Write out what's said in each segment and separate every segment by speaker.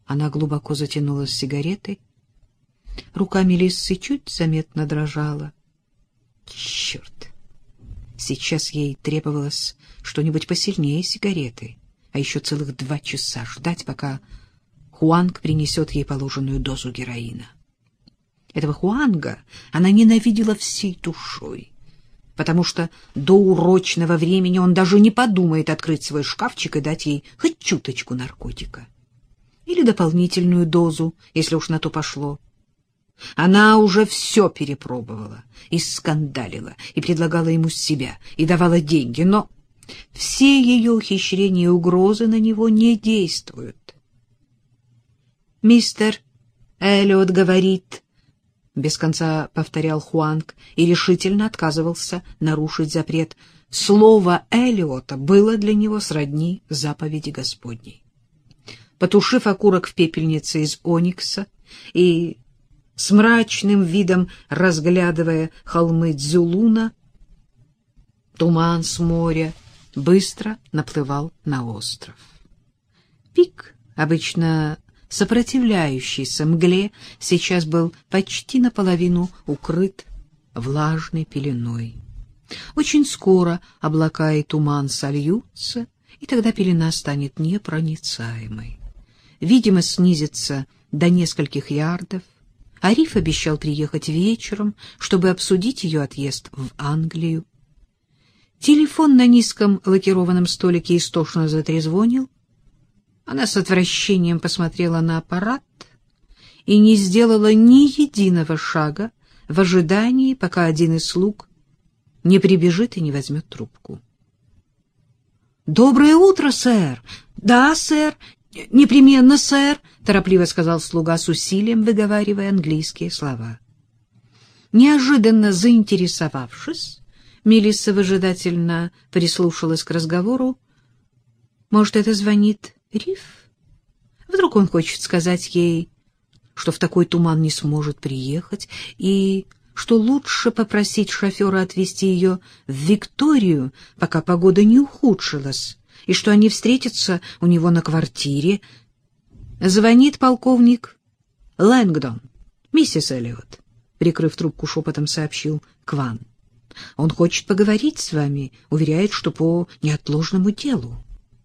Speaker 1: Она глубоко затянулась сигаретой. Рука Мелиссы чуть заметно дрожала. Черт! Сейчас ей требовалось что-нибудь посильнее сигареты, а еще целых 2 часа ждать, пока Хуанг принесет ей положенную дозу героина. Этого Хуанга она ненавидела всей душой, потому что до урочного времени он даже не подумает открыть свой шкафчик и дать ей хоть чуточку наркотика. Или дополнительную дозу, если уж на то пошло. Она уже все перепробовала, и скандалила, и предлагала ему себя, и давала деньги, но все ее ухищрения и угрозы на него не действуют. «Мистер Эллиот говорит», — без конца повторял Хуанг и решительно отказывался нарушить запрет. Слово Эллиота было для него сродни заповеди Господней. Потушив окурок в пепельнице из оникса и с мрачным видом разглядывая холмы Дзюлуна, туман с моря быстро наплывал на остров. Пик, обычно сопротивляющийся мгле, сейчас был почти наполовину укрыт влажной пеленой. Очень скоро облака и туман сольются, и тогда пелена станет непроницаемой. Видимость снизится до нескольких ярдов. Ариф обещал приехать вечером, чтобы обсудить ее отъезд в Англию. Телефон на низком лакированном столике истошно затрезвонил. Она с отвращением посмотрела на аппарат и не сделала ни единого шага в ожидании, пока один из слуг не прибежит и не возьмет трубку. — Доброе утро, сэр! — Да, сэр! — Непременно, сэр! — торопливо сказал слуга с усилием, выговаривая английские слова. Неожиданно заинтересовавшись, Мелисса выжидательно прислушалась к разговору. Может, это звонит Риф? Вдруг он хочет сказать ей, что в такой туман не сможет приехать, и что лучше попросить шофера отвезти ее в Викторию, пока погода не ухудшилась, и что они встретятся у него на квартире. Звонит полковник Лэнгдон. Миссис Эллиот, прикрыв трубку, шепотом сообщил Кван. Он хочет поговорить с вами, уверяет, что по неотложному делу.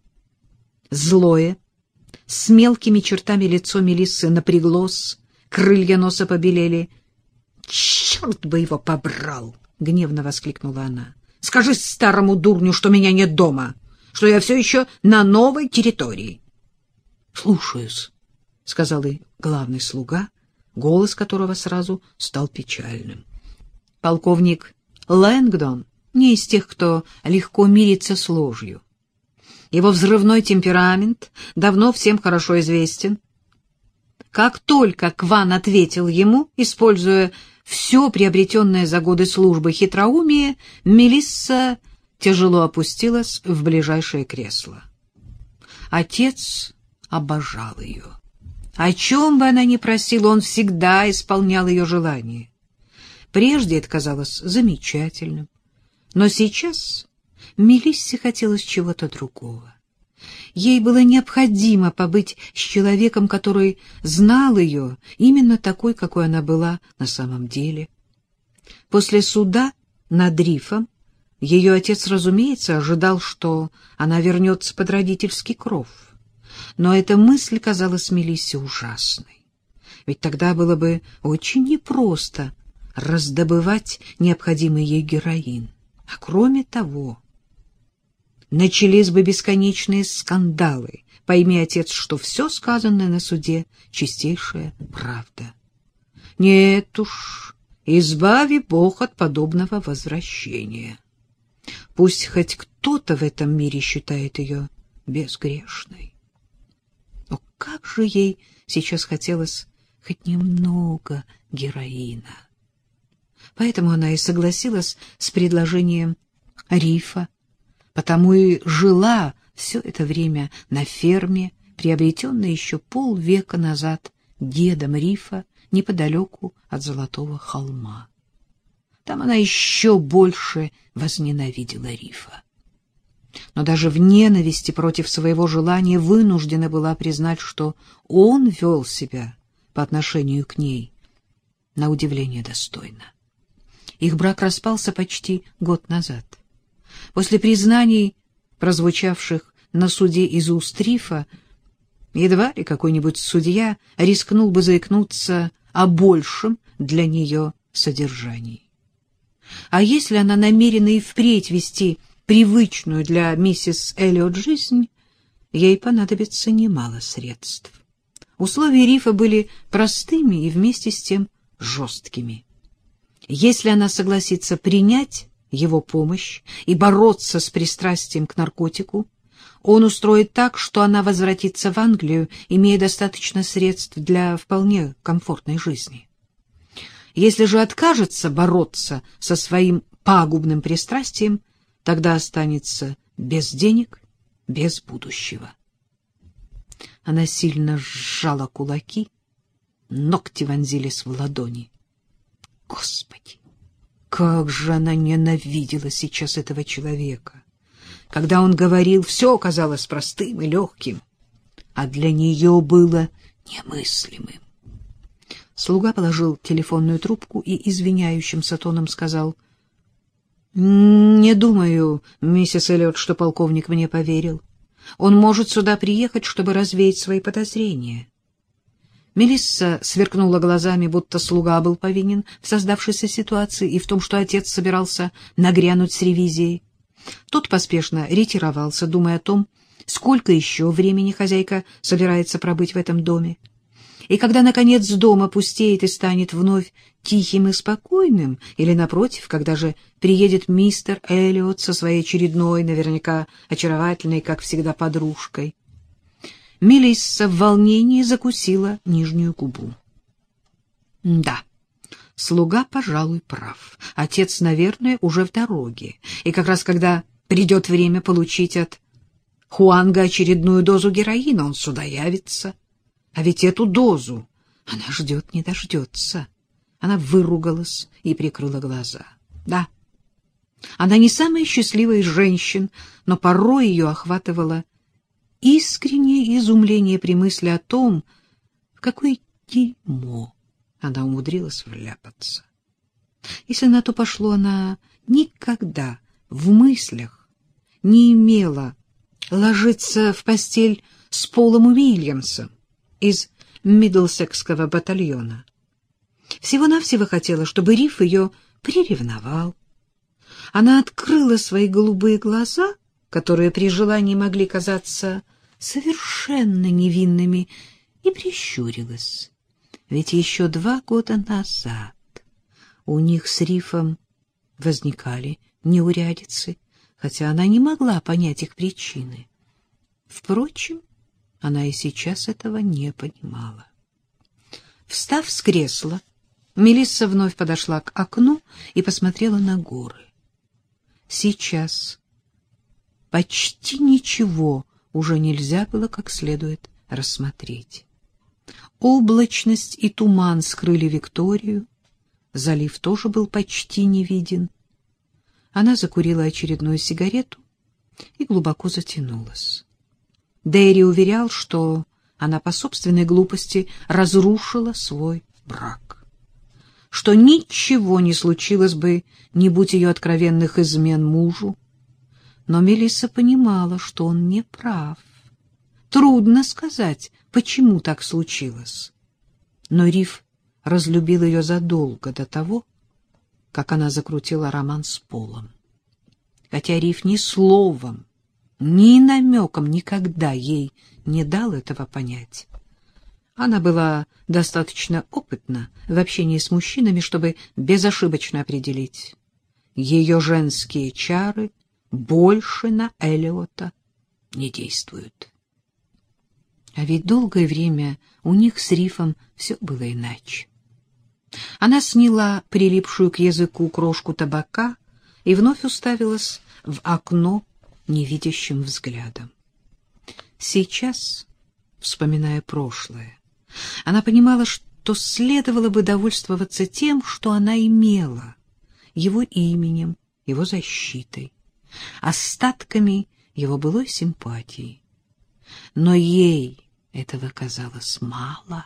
Speaker 1: Злое, с мелкими чертами лицо Мелиссы напряглось, крылья носа побелели. «Черт бы его побрал!» — гневно воскликнула она. «Скажи старому дурню, что меня нет дома, что я все еще на новой территории». «Слушаюсь», — сказал и главный слуга, голос которого сразу стал печальным. Полковник Лэнгдон не из тех, кто легко мирится с ложью. Его взрывной темперамент давно всем хорошо известен. Как только Кван ответил ему, используя все приобретенное за годы службы хитроумие, Мелисса тяжело опустилась в ближайшее кресло. Отец обожал ее. О чем бы она ни просила, он всегда исполнял ее желания. Прежде это казалось замечательным, но сейчас Мелиссе хотелось чего-то другого. Ей было необходимо побыть с человеком, который знал ее именно такой, какой она была на самом деле. После суда над Рифом ее отец, разумеется, ожидал, что она вернется под родительский кров. Но эта мысль казалась Мелиссе ужасной. Ведь тогда было бы очень непросто раздобывать необходимый ей героин. А кроме того, начались бы бесконечные скандалы. Пойми, отец, что все сказанное на суде — чистейшая правда. Нет уж, избави Бог от подобного возвращения. Пусть хоть кто-то в этом мире считает ее безгрешной. Но как же ей сейчас хотелось хоть немного героина. Поэтому она и согласилась с предложением Рифа, потому и жила все это время на ферме, приобретенной еще полвека назад дедом Рифа неподалеку от Золотого холма. Там она еще больше возненавидела Рифа. но даже в ненависти против своего желания вынуждена была признать, что он вел себя по отношению к ней на удивление достойно. Их брак распался почти год назад. После признаний, прозвучавших на суде из уст Рифа, едва ли какой-нибудь судья рискнул бы заикнуться о большем для нее содержании. А если она намерена и впредь вести привычную для миссис Эллиот жизнь, ей понадобится немало средств. Условия Рифа были простыми и вместе с тем жесткими. Если она согласится принять его помощь и бороться с пристрастием к наркотику, он устроит так, что она возвратится в Англию, имея достаточно средств для вполне комфортной жизни. Если же откажется бороться со своим пагубным пристрастием, тогда останется без денег, без будущего. Она сильно сжала кулаки, ногти вонзились в ладони. Господи, как же она ненавидела сейчас этого человека! Когда он говорил, все казалось простым и легким, а для нее было немыслимым. Слуга положил телефонную трубку и извиняющимся тоном сказал: «Не думаю, миссис Эллиот, что полковник мне поверил. Он может сюда приехать, чтобы развеять свои подозрения». Мелисса сверкнула глазами, будто слуга был повинен в создавшейся ситуации и в том, что отец собирался нагрянуть с ревизией. Тот поспешно ретировался, думая о том, сколько еще времени хозяйка собирается пробыть в этом доме. И когда, наконец, дом опустеет и станет вновь тихим и спокойным, или, напротив, когда же приедет мистер Эллиот со своей очередной, наверняка очаровательной, как всегда, подружкой, Мелисса в волнении закусила нижнюю губу. Да, слуга, пожалуй, прав. Отец, наверное, уже в дороге. И как раз когда придет время получить от Хуанга очередную дозу героина, он сюда явится. А ведь эту дозу она ждет, не дождется. Она выругалась и прикрыла глаза. Да, она не самая счастливая из женщин, но порой ее охватывало искреннее изумление при мысли о том, в какое дерьмо она умудрилась вляпаться. Если на то пошло, она никогда в мыслях не имела ложиться в постель с Полом Уильямсом из Мидлсекского батальона. Всего-навсего хотела, чтобы Риф ее приревновал. Она открыла свои голубые глаза, которые при желании могли казаться совершенно невинными, и прищурилась. Ведь еще 2 года назад у них с Рифом возникали неурядицы, хотя она не могла понять их причины. Впрочем, она и сейчас этого не понимала. Встав с кресла, Мелисса вновь подошла к окну и посмотрела на горы. Сейчас почти ничего уже нельзя было как следует рассмотреть. Облачность и туман скрыли Викторию, залив тоже был почти не виден. Она закурила очередную сигарету и глубоко затянулась. Дэри уверял, что она по собственной глупости разрушила свой брак, что ничего не случилось бы, не будь ее откровенных измен мужу. Но Мелисса понимала, что он не прав. Трудно сказать, почему так случилось. Но Риф разлюбил ее задолго до того, как она закрутила роман с Полом. Хотя Риф ни словом, ни намеком никогда ей не дал этого понять. Она была достаточно опытна в общении с мужчинами, чтобы безошибочно определить: ее женские чары больше на Эллиота не действуют. А ведь долгое время у них с Рифом все было иначе. Она сняла прилипшую к языку крошку табака и вновь уставилась в окно невидящим взглядом. Сейчас, вспоминая прошлое, она понимала, что следовало бы довольствоваться тем, что она имела, его именем, его защитой, остатками его былой симпатии. Но ей этого казалось мало.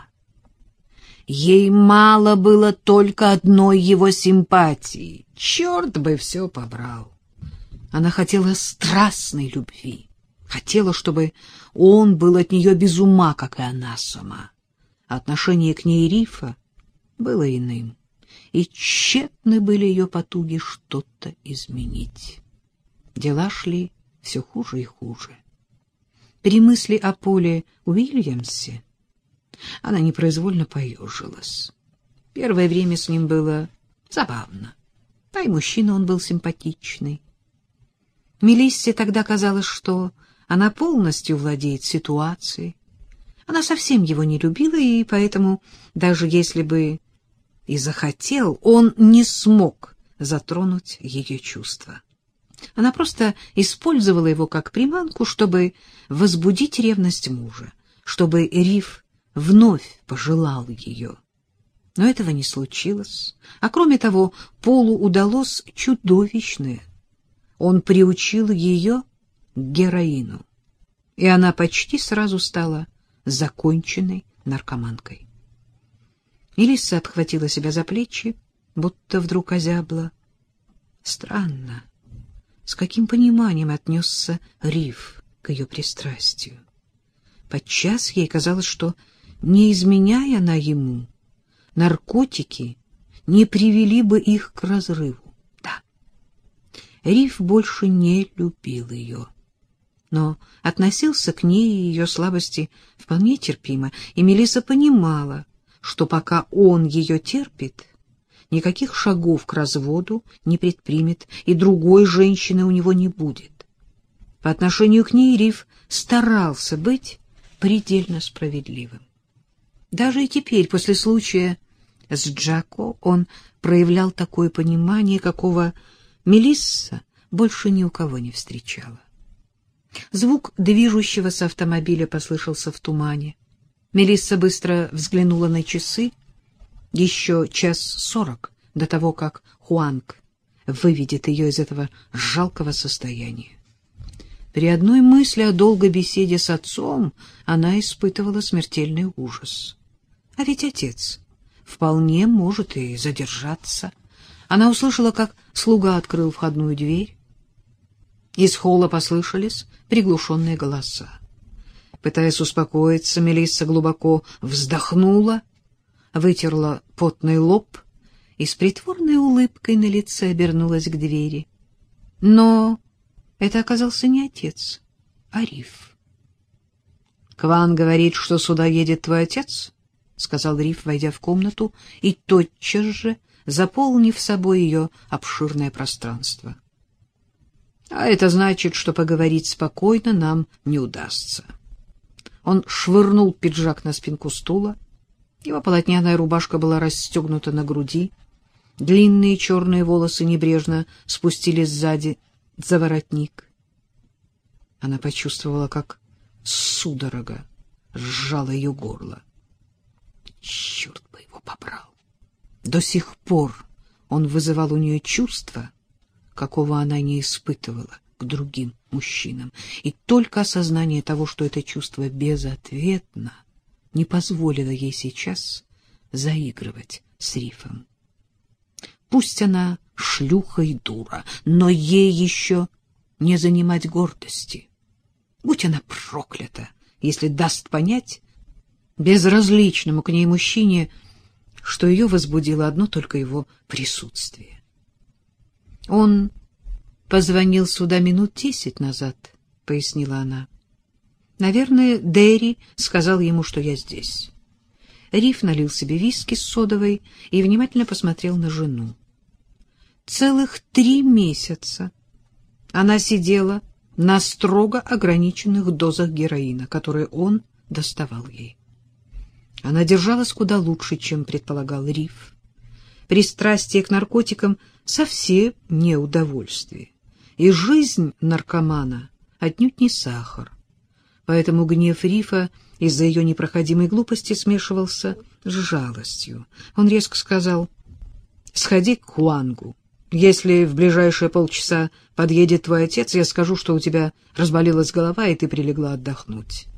Speaker 1: Ей мало было только одной его симпатии. Черт бы все побрал. Она хотела страстной любви. Хотела, чтобы он был от нее без ума, как и она сама. Отношение к ней Рифа было иным, и тщетны были ее потуги что-то изменить. Дела шли все хуже и хуже. При мысли о Поле Уильямсе она непроизвольно поежилась. Первое время с ним было забавно. Да и мужчина он был симпатичный. Мелиссе тогда казалось, что она полностью владеет ситуацией. Она совсем его не любила, и поэтому, даже если бы и захотел, он не смог затронуть ее чувства. Она просто использовала его как приманку, чтобы возбудить ревность мужа, чтобы Риф вновь пожелал ее. Но этого не случилось. А кроме того, Полу удалось чудовищное. Он приучил ее к героину, и она почти сразу стала законченной наркоманкой. Мелисса обхватила себя за плечи, будто вдруг озябла. Странно, с каким пониманием отнесся Риф к ее пристрастию. Подчас ей казалось, что, не изменяя она ему, наркотики не привели бы их к разрыву. Да, Риф больше не любил ее, но относился к ней и ее слабости вполне терпимо, и Мелисса понимала, что пока он ее терпит, никаких шагов к разводу не предпримет, и другой женщины у него не будет. По отношению к ней Риф старался быть предельно справедливым. Даже и теперь, после случая с Джако, он проявлял такое понимание, какого Мелисса больше ни у кого не встречала. Звук движущегося автомобиля послышался в тумане. Мелисса быстро взглянула на часы. Еще 1:40 до того, как Хуанг выведет ее из этого жалкого состояния. При одной мысли о долгой беседе с отцом она испытывала смертельный ужас. А ведь отец вполне может и задержаться. Она услышала, как слуга открыл входную дверь. Из холла послышались приглушенные голоса. Пытаясь успокоиться, Мелисса глубоко вздохнула, вытерла потный лоб и с притворной улыбкой на лице обернулась к двери. Но это оказался не отец, а Риф. — Кван говорит, что сюда едет твой отец, — сказал Риф, войдя в комнату и тотчас же заполнив собой ее обширное пространство. — А это значит, что поговорить спокойно нам не удастся. Он швырнул пиджак на спинку стула. Его полотняная рубашка была расстегнута на груди. Длинные черные волосы небрежно спустились сзади за воротник. Она почувствовала, как судорога сжала ее горло. Черт бы его побрал! До сих пор он вызывал у нее чувство, какого она не испытывала к другим мужчинам, и только осознание того, что это чувство безответно, не позволило ей сейчас заигрывать с Рифом. Пусть она шлюха и дура, но ей еще не занимать гордости. Будь она проклята, если даст понять безразличному к ней мужчине, что ее возбудило одно только его присутствие. Он позвонил сюда минут 10 назад, — пояснила она. Наверное, Дэри сказал ему, что я здесь. Риф налил себе виски с содовой и внимательно посмотрел на жену. Целых 3 месяца она сидела на строго ограниченных дозах героина, которые он доставал ей. Она держалась куда лучше, чем предполагал Риф. Пристрастие к наркотикам совсем не удовольствие, и жизнь наркомана отнюдь не сахар. Поэтому гнев Рифа из-за ее непроходимой глупости смешивался с жалостью. Он резко сказал: «Сходи к Хуангу, Если в ближайшие полчаса подъедет твой отец, я скажу, что у тебя разболелась голова, и ты прилегла отдохнуть.